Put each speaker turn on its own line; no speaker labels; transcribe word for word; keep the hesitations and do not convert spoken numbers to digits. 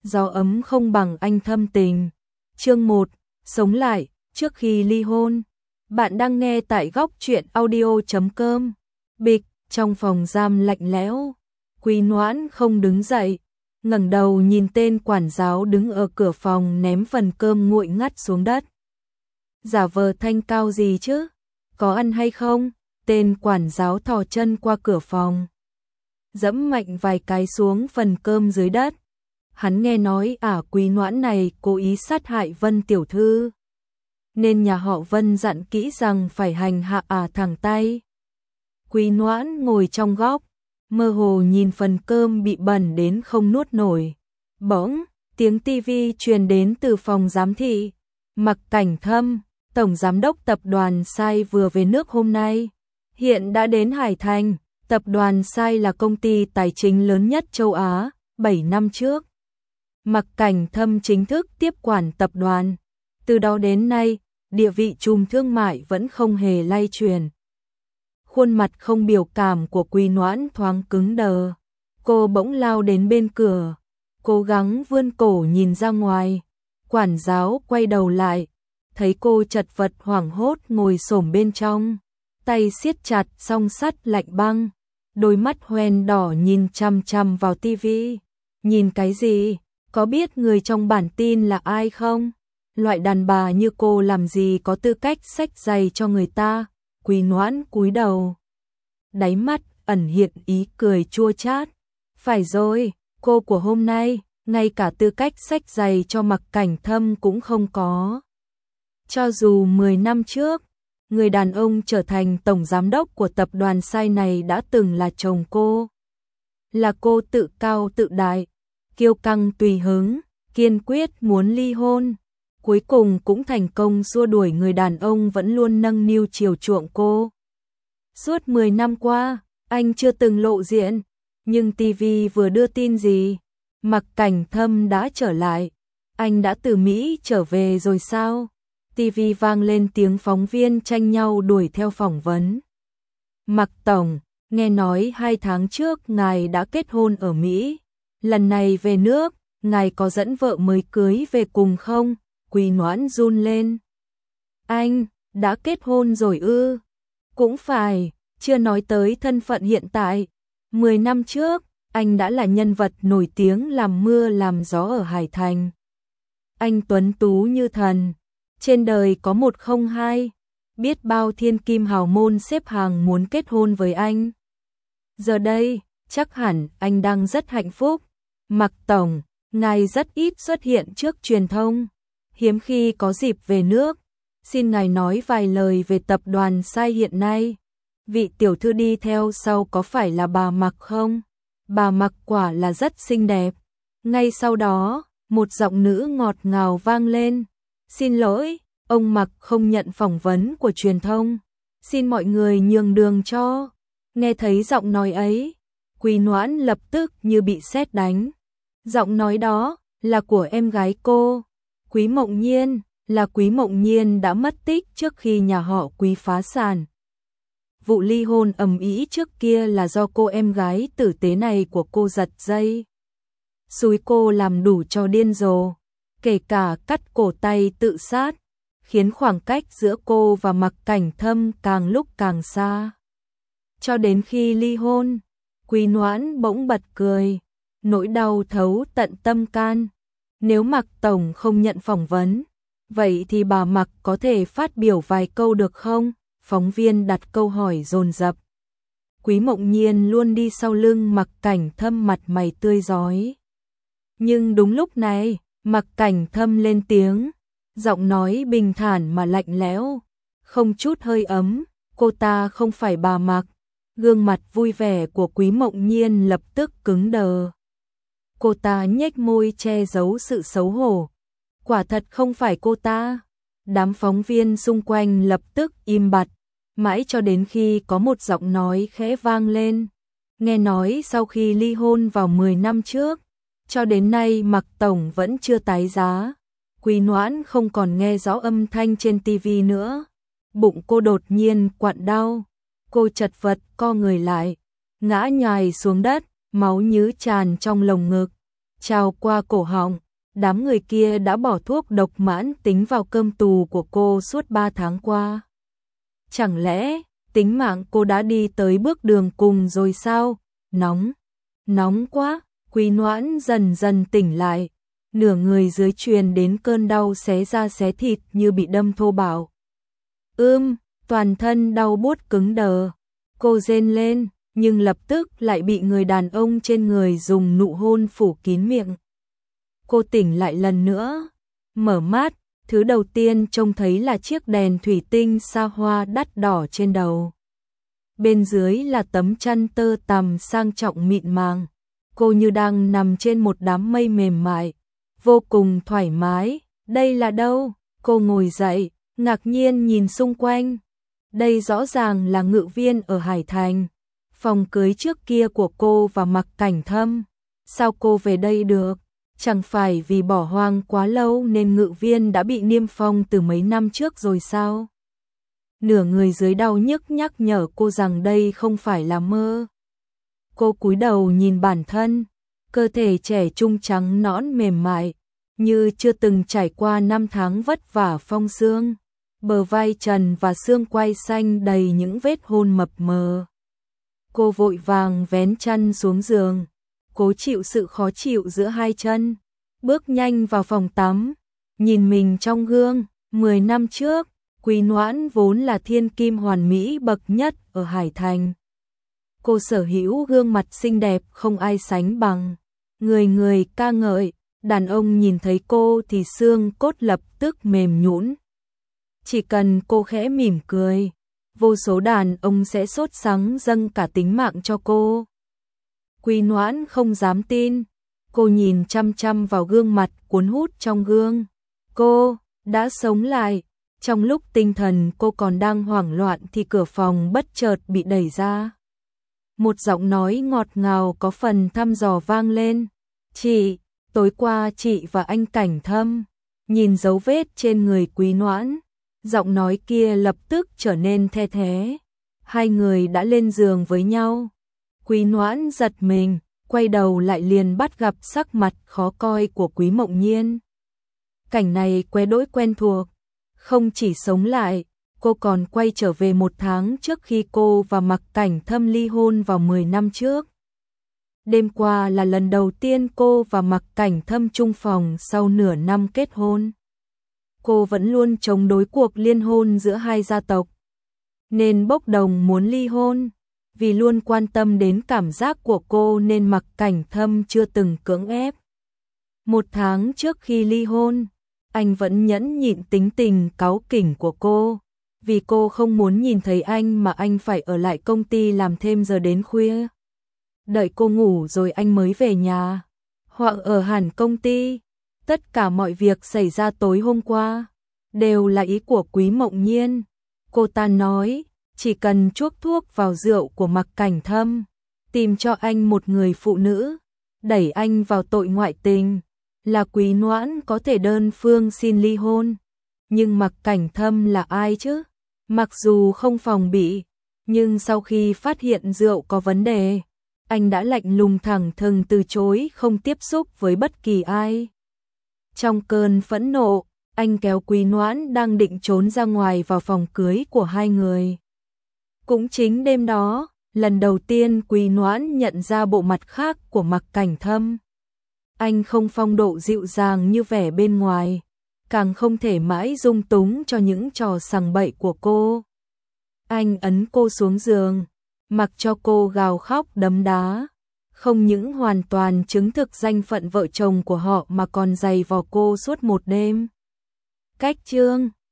gió ấm không bằng anh thâm tình. Chương một, sống lại, trước khi ly hôn. Bạn đang nghe tại góc truyện audio chấm com. Bịch, trong phòng giam lạnh lẽo, Quý Noãn không đứng dậy, ngẩng đầu nhìn tên quản giáo đứng ở cửa phòng ném phần cơm nguội ngắt xuống đất. Giả vờ thanh cao gì chứ? Có ăn hay không? Tên quản giáo thò chân qua cửa phòng, dẫm mạnh vài cái xuống phần cơm dưới đất. Hắn nghe nói ả Quý Noãn này cố ý sát hại Vân tiểu thư, nên nhà họ Vân dặn kỹ rằng phải hành hạ ả thẳng tay. Quý Noãn ngồi trong góc, mơ hồ nhìn phần cơm bị bẩn đến không nuốt nổi. Bỗng, tiếng tivi truyền đến từ phòng giám thị. Mạc Cảnh Thâm, tổng giám đốc tập đoàn Sai vừa về nước hôm nay, hiện đã đến Hải Thành. Tập đoàn Sai là công ty tài chính lớn nhất châu Á. Bảy năm trước, Mạc Cảnh Thâm chính thức tiếp quản tập đoàn. Từ đó đến nay, địa vị trùm thương mại vẫn không hề lay chuyển. Khuôn mặt không biểu cảm của Quý Noãn thoáng cứng đờ. Cô bỗng lao đến bên cửa, cố gắng vươn cổ nhìn ra ngoài. Quản giáo quay đầu lại, thấy cô chật vật hoảng hốt ngồi xổm bên trong, tay siết chặt song sắt lạnh băng, đôi mắt hoen đỏ nhìn chằm chằm vào tivi. Nhìn cái gì? Có biết người trong bản tin là ai không? Loại đàn bà như cô làm gì có tư cách xách giày cho người ta? Quý Noãn cúi đầu, đáy mắt ẩn hiện ý cười chua chát. Phải rồi, cô của hôm nay, ngay cả tư cách xách giày cho Mạc Cảnh Thâm cũng không có. Cho dù mười năm trước, người đàn ông trở thành tổng giám đốc của tập đoàn Sai này đã từng là chồng cô. Là cô tự cao tự đại, kiêu căng tùy hứng, kiên quyết muốn ly hôn. Cuối cùng cũng thành công xua đuổi người đàn ông vẫn luôn nâng niu chiều chuộng cô. Suốt mười năm qua, anh chưa từng lộ diện, nhưng tivi vừa đưa tin gì? Mạc Cảnh Thâm đã trở lại. Anh đã từ Mỹ trở về rồi sao? tivi vang lên tiếng phóng viên tranh nhau đuổi theo phỏng vấn. Mạc Tổng, nghe nói hai tháng trước ngài đã kết hôn ở Mỹ. Lần này về nước, ngài có dẫn vợ mới cưới về cùng không? Quý Noãn run lên. Anh, đã kết hôn rồi ư? Cũng phải, chưa nói tới thân phận hiện tại. Mười năm trước, anh đã là nhân vật nổi tiếng làm mưa làm gió ở Hải Thành. Anh tuấn tú như thần, trên đời có một không hai, biết bao thiên kim hào môn xếp hàng muốn kết hôn với anh. Giờ đây, chắc hẳn anh đang rất hạnh phúc. Mạc Tổng, ngài rất ít xuất hiện trước truyền thông, hiếm khi có dịp về nước. Xin ngài nói vài lời về tập đoàn Sai hiện nay. Vị tiểu thư đi theo sau có phải là bà Mạc không? Bà Mạc quả là rất xinh đẹp. Ngay sau đó, một giọng nữ ngọt ngào vang lên. Xin lỗi, ông Mạc không nhận phỏng vấn của truyền thông. Xin mọi người nhường đường cho. Nghe thấy giọng nói ấy, Quý Noãn lập tức như bị sét đánh. Giọng nói đó là của em gái cô, Quý Mộng Nhiên, là Quý Mộng Nhiên đã mất tích trước khi nhà họ Quý phá sản. Vụ ly hôn ầm ĩ trước kia là do cô em gái tử tế này của cô giật dây, xúi cô làm đủ trò điên rồ, kể cả cắt cổ tay tự sát, khiến khoảng cách giữa cô và Mạc Cảnh Thâm càng lúc càng xa. Cho đến khi ly hôn, Quý Noãn bỗng bật cười, nỗi đau thấu tận tâm can. Nếu Mạc Tổng không nhận phỏng vấn, vậy thì bà Mạc có thể phát biểu vài câu được không? Phóng viên đặt câu hỏi dồn dập. Quý Mộng Nhiên luôn đi sau lưng Mạc Cảnh Thâm mặt mày tươi rói. Nhưng đúng lúc này, Mạc Cảnh Thâm lên tiếng, giọng nói bình thản mà lạnh lẽo, không chút hơi ấm. Cô ta không phải bà Mạc. Gương mặt vui vẻ của Quý Mộng Nhiên lập tức cứng đờ. Cô ta nhếch môi che giấu sự xấu hổ. Quả thật không phải cô ta. Đám phóng viên xung quanh lập tức im bặt, mãi cho đến khi có một giọng nói khẽ vang lên. Nghe nói sau khi ly hôn vào mười năm trước, cho đến nay Mạc Tổng vẫn chưa tái giá. Quý Noãn không còn nghe rõ âm thanh trên tivi nữa. Bụng cô đột nhiên quặn đau. Cô chật vật co người lại, ngã nhòi xuống đất, máu nhứ tràn trong lồng ngực. trào qua cổ họng. Đám người kia đã bỏ thuốc độc mãn tính vào cơm tù của cô suốt ba tháng qua. Chẳng lẽ tính mạng cô đã đi tới bước đường cùng rồi sao? Nóng, nóng quá. Quý Noãn dần dần tỉnh lại, nửa người dưới truyền đến cơn đau xé da xé thịt như bị đâm thô bạo. Ưm, toàn thân đau buốt cứng đờ. Cô rên lên, nhưng lập tức lại bị người đàn ông trên người dùng nụ hôn phủ kín miệng. Cô tỉnh lại lần nữa, mở mắt, thứ đầu tiên trông thấy là chiếc đèn thủy tinh xa hoa đắt đỏ trên đầu. Bên dưới là tấm chăn tơ tằm sang trọng mịn màng. Cô như đang nằm trên một đám mây mềm mại, vô cùng thoải mái. Đây là đâu? Cô ngồi dậy, ngạc nhiên nhìn xung quanh. Đây rõ ràng là Ngự Viên ở Hải Thành, phòng cưới trước kia của cô và Mạc Cảnh Thâm. Sao cô về đây được? Chẳng phải vì bỏ hoang quá lâu nên Ngự Viên đã bị niêm phong từ mấy năm trước rồi sao? Nửa người dưới đau nhức nhắc nhở cô rằng đây không phải là mơ. Cô cúi đầu nhìn bản thân, cơ thể trẻ trung trắng nõn mềm mại, như chưa từng trải qua năm tháng vất vả phong sương. Bờ vai trần và xương quai xanh đầy những vết hôn mập mờ. Cô vội vàng vén chăn xuống giường, cố chịu sự khó chịu giữa hai chân, bước nhanh vào phòng tắm, nhìn mình trong gương. Mười năm trước, Quý Noãn vốn là thiên kim hoàn mỹ bậc nhất ở Hải Thành. Cô sở hữu gương mặt xinh đẹp không ai sánh bằng, người người ca ngợi, đàn ông nhìn thấy cô thì xương cốt lập tức mềm nhũn. Chỉ cần cô khẽ mỉm cười, vô số đàn ông sẽ sốt sắng dâng cả tính mạng cho cô. Quý Noãn không dám tin, cô nhìn chăm chăm vào gương mặt cuốn hút trong gương. Cô đã sống lại. Trong lúc tinh thần cô còn đang hoảng loạn thì cửa phòng bất chợt bị đẩy ra. Một giọng nói ngọt ngào có phần thăm dò vang lên. Chị, tối qua chị và anh Cảnh Thâm. Nhìn dấu vết trên người Quý Noãn, giọng nói kia lập tức trở nên the thé. Hai người đã lên giường với nhau. Quý Noãn giật mình, quay đầu lại liền bắt gặp sắc mặt khó coi của Quý Mộng Nhiên. Cảnh này quái đỗi quen thuộc. Không chỉ sống lại, cô còn quay trở về một tháng trước khi cô và Mạc Cảnh Thâm ly hôn vào mười năm trước. Đêm qua là lần đầu tiên cô và Mạc Cảnh Thâm chung phòng sau nửa năm kết hôn. Cô vẫn luôn chống đối cuộc liên hôn giữa hai gia tộc, nên bốc đồng muốn ly hôn. Vì luôn quan tâm đến cảm giác của cô nên Mạc Cảnh Thâm chưa từng cưỡng ép. Một tháng trước khi ly hôn, anh vẫn nhẫn nhịn tính tình cáu kỉnh của cô. Vì cô không muốn nhìn thấy anh mà anh phải ở lại công ty làm thêm giờ đến khuya. Đợi cô ngủ rồi anh mới về nhà, hoặc ở hẳn công ty. Tất cả mọi việc xảy ra tối hôm qua đều là ý của Quý Mộng Nhiên. Cô ta nói chỉ cần chuốc thuốc vào rượu của Mạc Cảnh Thâm, tìm cho anh một người phụ nữ, đẩy anh vào tội ngoại tình, là Quý Noãn có thể đơn phương xin ly hôn. Nhưng Mạc Cảnh Thâm là ai chứ? Mặc dù không phòng bị, nhưng sau khi phát hiện rượu có vấn đề, anh đã lạnh lùng thẳng thừng từ chối không tiếp xúc với bất kỳ ai. Trong cơn phẫn nộ, anh kéo Quý Noãn đang định trốn ra ngoài vào phòng cưới của hai người. Cũng chính đêm đó, lần đầu tiên Quý Noãn nhận ra bộ mặt khác của Mạc Cảnh Thâm. Anh không phong độ dịu dàng như vẻ bên ngoài, càng không thể mãi dung túng cho những trò sằng bậy của cô. Anh ấn cô xuống giường, mặc cho cô gào khóc đấm đá, không những hoàn toàn chứng thực danh phận vợ chồng của họ mà còn giày vò cô suốt một đêm. Cách chương